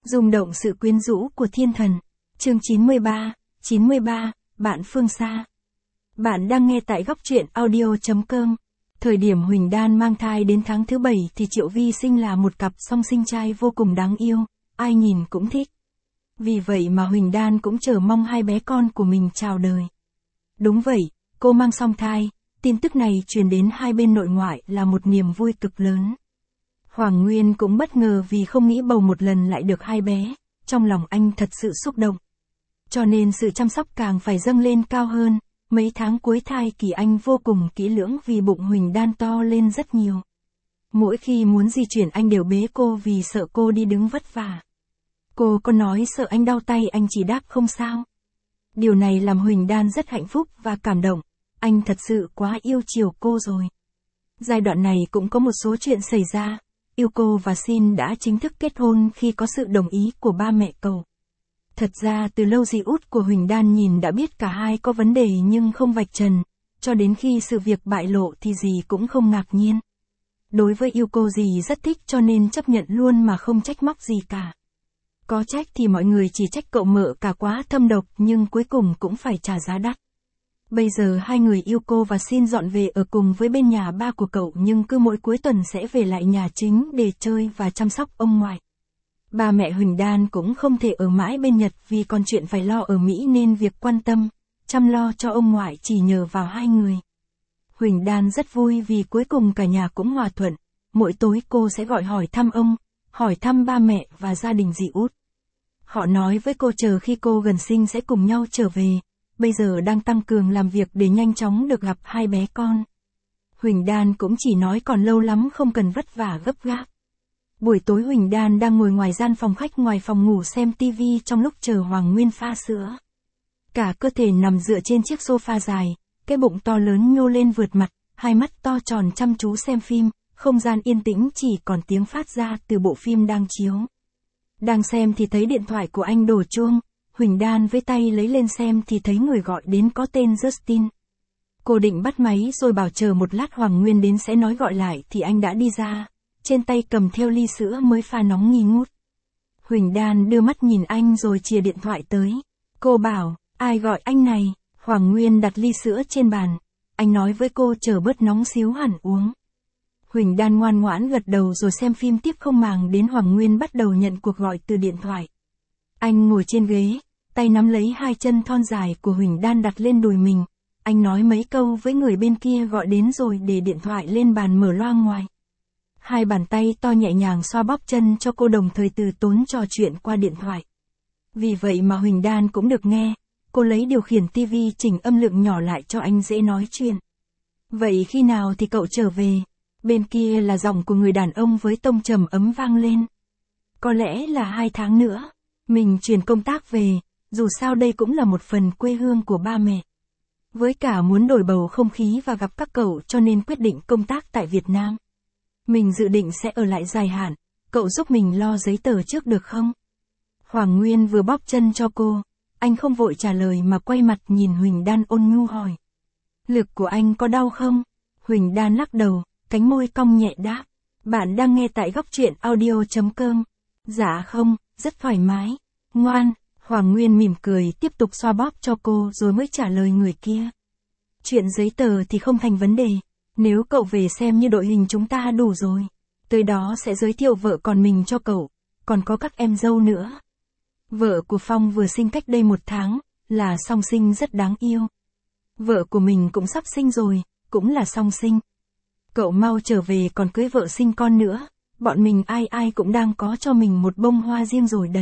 Rung động sự quyến rũ của thiên thần. Chương 93, bạn phương xa. Bạn đang nghe tại góc truyện audio.com. Thời điểm Huỳnh Đan mang thai đến tháng thứ 7 thì Triệu Vi sinh là một cặp song sinh trai vô cùng đáng yêu, ai nhìn cũng thích. Vì vậy mà Huỳnh Đan cũng chờ mong hai bé con của mình chào đời. Đúng vậy, cô mang song thai, tin tức này truyền đến hai bên nội ngoại là một niềm vui cực lớn. Hoàng Nguyên cũng bất ngờ vì không nghĩ bầu một lần lại được hai bé, trong lòng anh thật sự xúc động. Cho nên sự chăm sóc càng phải dâng lên cao hơn, mấy tháng cuối thai kỳ anh vô cùng kỹ lưỡng vì bụng Huỳnh Đan to lên rất nhiều. Mỗi khi muốn di chuyển anh đều bế cô vì sợ cô đi đứng vất vả. Cô có nói sợ anh đau tay anh chỉ đáp không sao. Điều này làm Huỳnh Đan rất hạnh phúc và cảm động, anh thật sự quá yêu chiều cô rồi. Giai đoạn này cũng có một số chuyện xảy ra. Yuko và Shin đã chính thức kết hôn khi có sự đồng ý của ba mẹ cậu. Thật ra từ lâu dì út của Huỳnh Đan nhìn đã biết cả hai có vấn đề nhưng không vạch trần, cho đến khi sự việc bại lộ thì dì cũng không ngạc nhiên. Đối với Yuko dì rất thích cho nên chấp nhận luôn mà không trách móc gì cả. Có trách thì mọi người chỉ trách cậu mợ cả quá thâm độc nhưng cuối cùng cũng phải trả giá đắt. Bây giờ hai người Yuko và Shin dọn về ở cùng với bên nhà ba của cậu nhưng cứ mỗi cuối tuần sẽ về lại nhà chính để chơi và chăm sóc ông ngoại. Ba mẹ Huỳnh Đan cũng không thể ở mãi bên Nhật vì còn chuyện phải lo ở Mỹ nên việc quan tâm, chăm lo cho ông ngoại chỉ nhờ vào hai người. Huỳnh Đan rất vui vì cuối cùng cả nhà cũng hòa thuận, mỗi tối cô sẽ gọi hỏi thăm ông, hỏi thăm ba mẹ và gia đình dì út. Họ nói với cô chờ khi cô gần sinh sẽ cùng nhau trở về. Bây giờ đang tăng cường làm việc để nhanh chóng được gặp hai bé con. Huỳnh Đan cũng chỉ nói còn lâu lắm không cần vất vả gấp gáp. Buổi tối Huỳnh Đan đang ngồi ngoài gian phòng khách ngoài phòng ngủ xem tivi trong lúc chờ Hoàng Nguyên pha sữa. Cả cơ thể nằm dựa trên chiếc sofa dài, cái bụng to lớn nhô lên vượt mặt, hai mắt to tròn chăm chú xem phim, không gian yên tĩnh chỉ còn tiếng phát ra từ bộ phim đang chiếu. Đang xem thì thấy điện thoại của anh đổ chuông. Huỳnh Đan với tay lấy lên xem thì thấy người gọi đến có tên Justin. Cô định bắt máy rồi bảo chờ một lát Hoàng Nguyên đến sẽ nói gọi lại thì anh đã đi ra, trên tay cầm theo ly sữa mới pha nóng nghi ngút. Huỳnh Đan đưa mắt nhìn anh rồi chìa điện thoại tới. Cô bảo, ai gọi anh này? Hoàng Nguyên đặt ly sữa trên bàn. Anh nói với cô chờ bớt nóng xíu hẳn uống. Huỳnh Đan ngoan ngoãn gật đầu rồi xem phim tiếp không màng đến Hoàng Nguyên bắt đầu nhận cuộc gọi từ điện thoại. Anh ngồi trên ghế, tay nắm lấy hai chân thon dài của Huỳnh Đan đặt lên đùi mình. Anh nói mấy câu với người bên kia gọi đến rồi để điện thoại lên bàn mở loa ngoài. Hai bàn tay to nhẹ nhàng xoa bóp chân cho cô đồng thời từ tốn trò chuyện qua điện thoại. Vì vậy mà Huỳnh Đan cũng được nghe, cô lấy điều khiển tivi chỉnh âm lượng nhỏ lại cho anh dễ nói chuyện. Vậy khi nào thì cậu trở về? Bên kia là giọng của người đàn ông với tông trầm ấm vang lên. Có lẽ là 2 tháng nữa, mình chuyển công tác về. Dù sao đây cũng là một phần quê hương của ba mẹ. Với cả muốn đổi bầu không khí và gặp các cậu cho nên quyết định công tác tại Việt Nam. Mình dự định sẽ ở lại dài hạn, cậu giúp mình lo giấy tờ trước được không? Hoàng Nguyên vừa bóp chân cho cô, anh không vội trả lời mà quay mặt nhìn Huỳnh Đan ôn nhu hỏi. Lực của anh có đau không? Huỳnh Đan lắc đầu, cánh môi cong nhẹ đáp. Bạn đang nghe tại góc truyện audio.com. Dạ không, rất thoải mái. Ngoan. Hoàng Nguyên mỉm cười tiếp tục xoa bóp cho cô rồi mới trả lời người kia. Chuyện giấy tờ thì không thành vấn đề. Nếu cậu về xem như đội hình chúng ta đủ rồi. Tới đó sẽ giới thiệu vợ con mình cho cậu. Còn có các em dâu nữa. Vợ của Phong vừa sinh cách đây 1 tháng. Là song sinh rất đáng yêu. Vợ của mình cũng sắp sinh rồi. Cũng là song sinh. Cậu mau trở về còn cưới vợ sinh con nữa. Bọn mình ai ai cũng đang có cho mình một bông hoa riêng rồi đấy.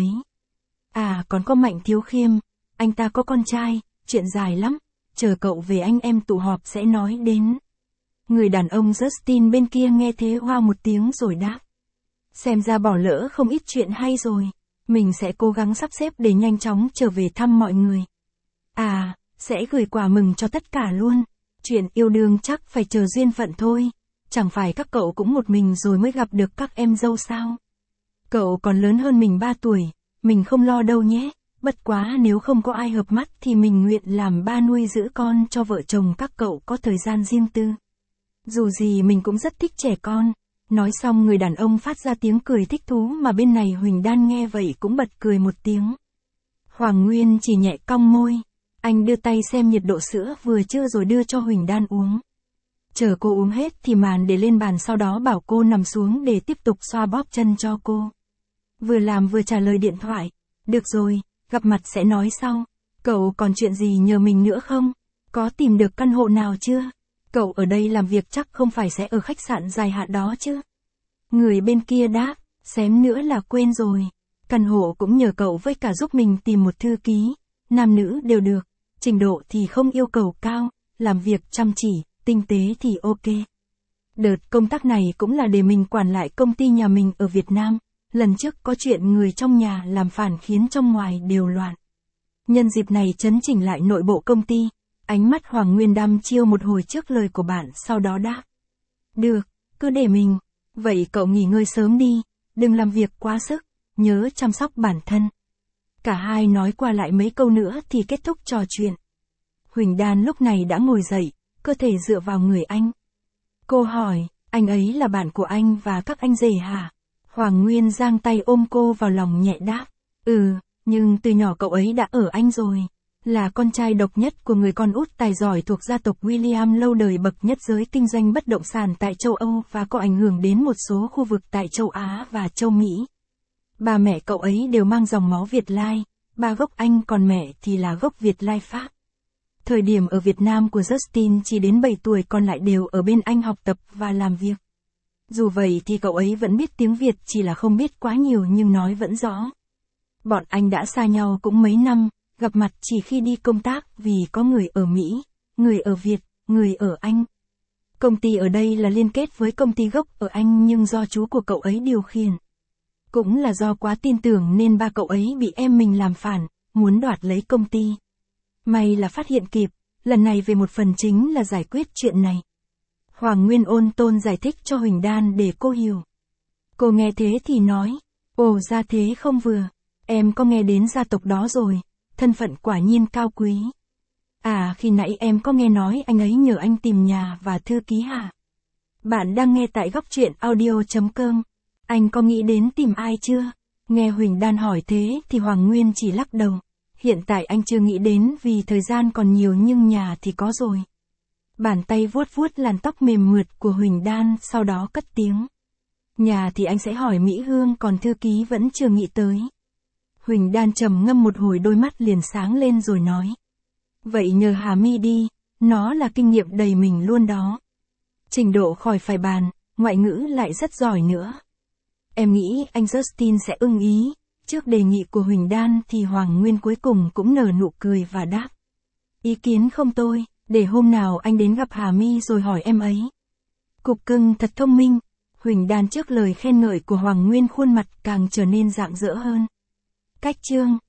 À còn có Mạnh Thiếu Khiêm, anh ta có con trai, chuyện dài lắm, chờ cậu về anh em tụ họp sẽ nói đến. Người đàn ông Justin bên kia nghe thế hoa một tiếng rồi đáp. Xem ra bỏ lỡ không ít chuyện hay rồi, mình sẽ cố gắng sắp xếp để nhanh chóng trở về thăm mọi người. À, sẽ gửi quà mừng cho tất cả luôn, chuyện yêu đương chắc phải chờ duyên phận thôi, chẳng phải các cậu cũng một mình rồi mới gặp được các em dâu sao? Cậu còn lớn hơn mình 3 tuổi. Mình không lo đâu nhé, bất quá nếu không có ai hợp mắt thì mình nguyện làm ba nuôi giữ con cho vợ chồng các cậu có thời gian riêng tư. Dù gì mình cũng rất thích trẻ con, Nói xong người đàn ông phát ra tiếng cười thích thú mà bên này Huỳnh Đan nghe vậy cũng bật cười một tiếng. Hoàng Nguyên chỉ nhẹ cong môi. Anh đưa tay xem nhiệt độ sữa vừa chưa rồi đưa cho Huỳnh Đan uống. Chờ cô uống hết thì màn để lên bàn, sau đó bảo cô nằm xuống để tiếp tục xoa bóp chân cho cô. Vừa làm vừa trả lời điện thoại. Được rồi, gặp mặt sẽ nói sau. Cậu còn chuyện gì nhờ mình nữa không? Có tìm được căn hộ nào chưa? Cậu ở đây làm việc chắc không phải sẽ ở khách sạn dài hạn đó chứ? Người bên kia đáp, xém nữa là quên rồi. Căn hộ cũng nhờ cậu với cả giúp mình tìm một thư ký. Nam nữ đều được. Trình độ thì không yêu cầu cao, làm việc chăm chỉ, tinh tế thì ok. Đợt công tác này cũng là để mình quản lại công ty nhà mình ở Việt Nam. Lần trước có chuyện người trong nhà làm phản khiến trong ngoài đều loạn. Nhân dịp này chấn chỉnh lại nội bộ công ty. Ánh mắt Hoàng Nguyên đăm chiêu một hồi trước lời của bạn, sau đó đáp. Được, cứ để mình. Vậy cậu nghỉ ngơi sớm đi, đừng làm việc quá sức, nhớ chăm sóc bản thân. Cả hai nói qua lại mấy câu nữa thì kết thúc trò chuyện. Huỳnh Đan lúc này đã ngồi dậy, cơ thể dựa vào người anh. Cô hỏi, anh ấy là bạn của anh và các anh rể hả? Hoàng Nguyên giang tay ôm cô vào lòng nhẹ đáp. Nhưng từ nhỏ cậu ấy đã ở Anh rồi. Là con trai độc nhất của người con út tài giỏi thuộc gia tộc William lâu đời bậc nhất giới kinh doanh bất động sản tại châu Âu và có ảnh hưởng đến một số khu vực tại châu Á và châu Mỹ. Ba mẹ cậu ấy đều mang dòng máu Việt Lai, ba gốc Anh còn mẹ thì là gốc Việt Lai Pháp. Thời điểm ở Việt Nam của Justin chỉ đến 7 tuổi, còn lại đều ở bên Anh học tập và làm việc. Dù vậy thì cậu ấy vẫn biết tiếng Việt, chỉ là không biết quá nhiều nhưng nói vẫn rõ. Bọn anh đã xa nhau cũng mấy năm, gặp mặt chỉ khi đi công tác vì có người ở Mỹ, người ở Việt, người ở Anh. Công ty ở đây là liên kết với công ty gốc ở Anh nhưng do chú của cậu ấy điều khiển. Cũng là do quá tin tưởng nên ba cậu ấy bị em mình làm phản, muốn đoạt lấy công ty. May là phát hiện kịp, lần này về một phần chính là giải quyết chuyện này. Hoàng Nguyên ôn tồn giải thích cho Huỳnh Đan để cô hiểu. Cô nghe thế thì nói, ồ ra thế không vừa, em có nghe đến gia tộc đó rồi, thân phận quả nhiên cao quý. À khi nãy em có nghe nói anh ấy nhờ anh tìm nhà và thư ký hả? Bạn đang nghe tại Góc Truyện Audio.com. Anh có nghĩ đến tìm ai chưa? Nghe Huỳnh Đan hỏi thế thì Hoàng Nguyên chỉ lắc đầu. Hiện tại anh chưa nghĩ đến vì thời gian còn nhiều nhưng nhà thì có rồi. Bàn tay vuốt vuốt làn tóc mềm mượt của Huỳnh Đan, sau đó cất tiếng. Nhà thì anh sẽ hỏi Mỹ Hương, còn thư ký vẫn chưa nghĩ tới. Huỳnh Đan trầm ngâm một hồi, đôi mắt liền sáng lên rồi nói. Vậy nhờ Hà My đi, nó là kinh nghiệm đầy mình luôn đó. Trình độ khỏi phải bàn, ngoại ngữ lại rất giỏi nữa. Em nghĩ anh Justin sẽ ưng ý. Trước đề nghị của Huỳnh Đan thì Hoàng Nguyên cuối cùng cũng nở nụ cười và đáp. Ý kiến không tôi, để hôm nào anh đến gặp Hà My rồi hỏi em ấy. Cục cưng thật thông minh. Huỳnh Đan trước lời khen ngợi của Hoàng Nguyên khuôn mặt càng trở nên rạng rỡ hơn. Cách chương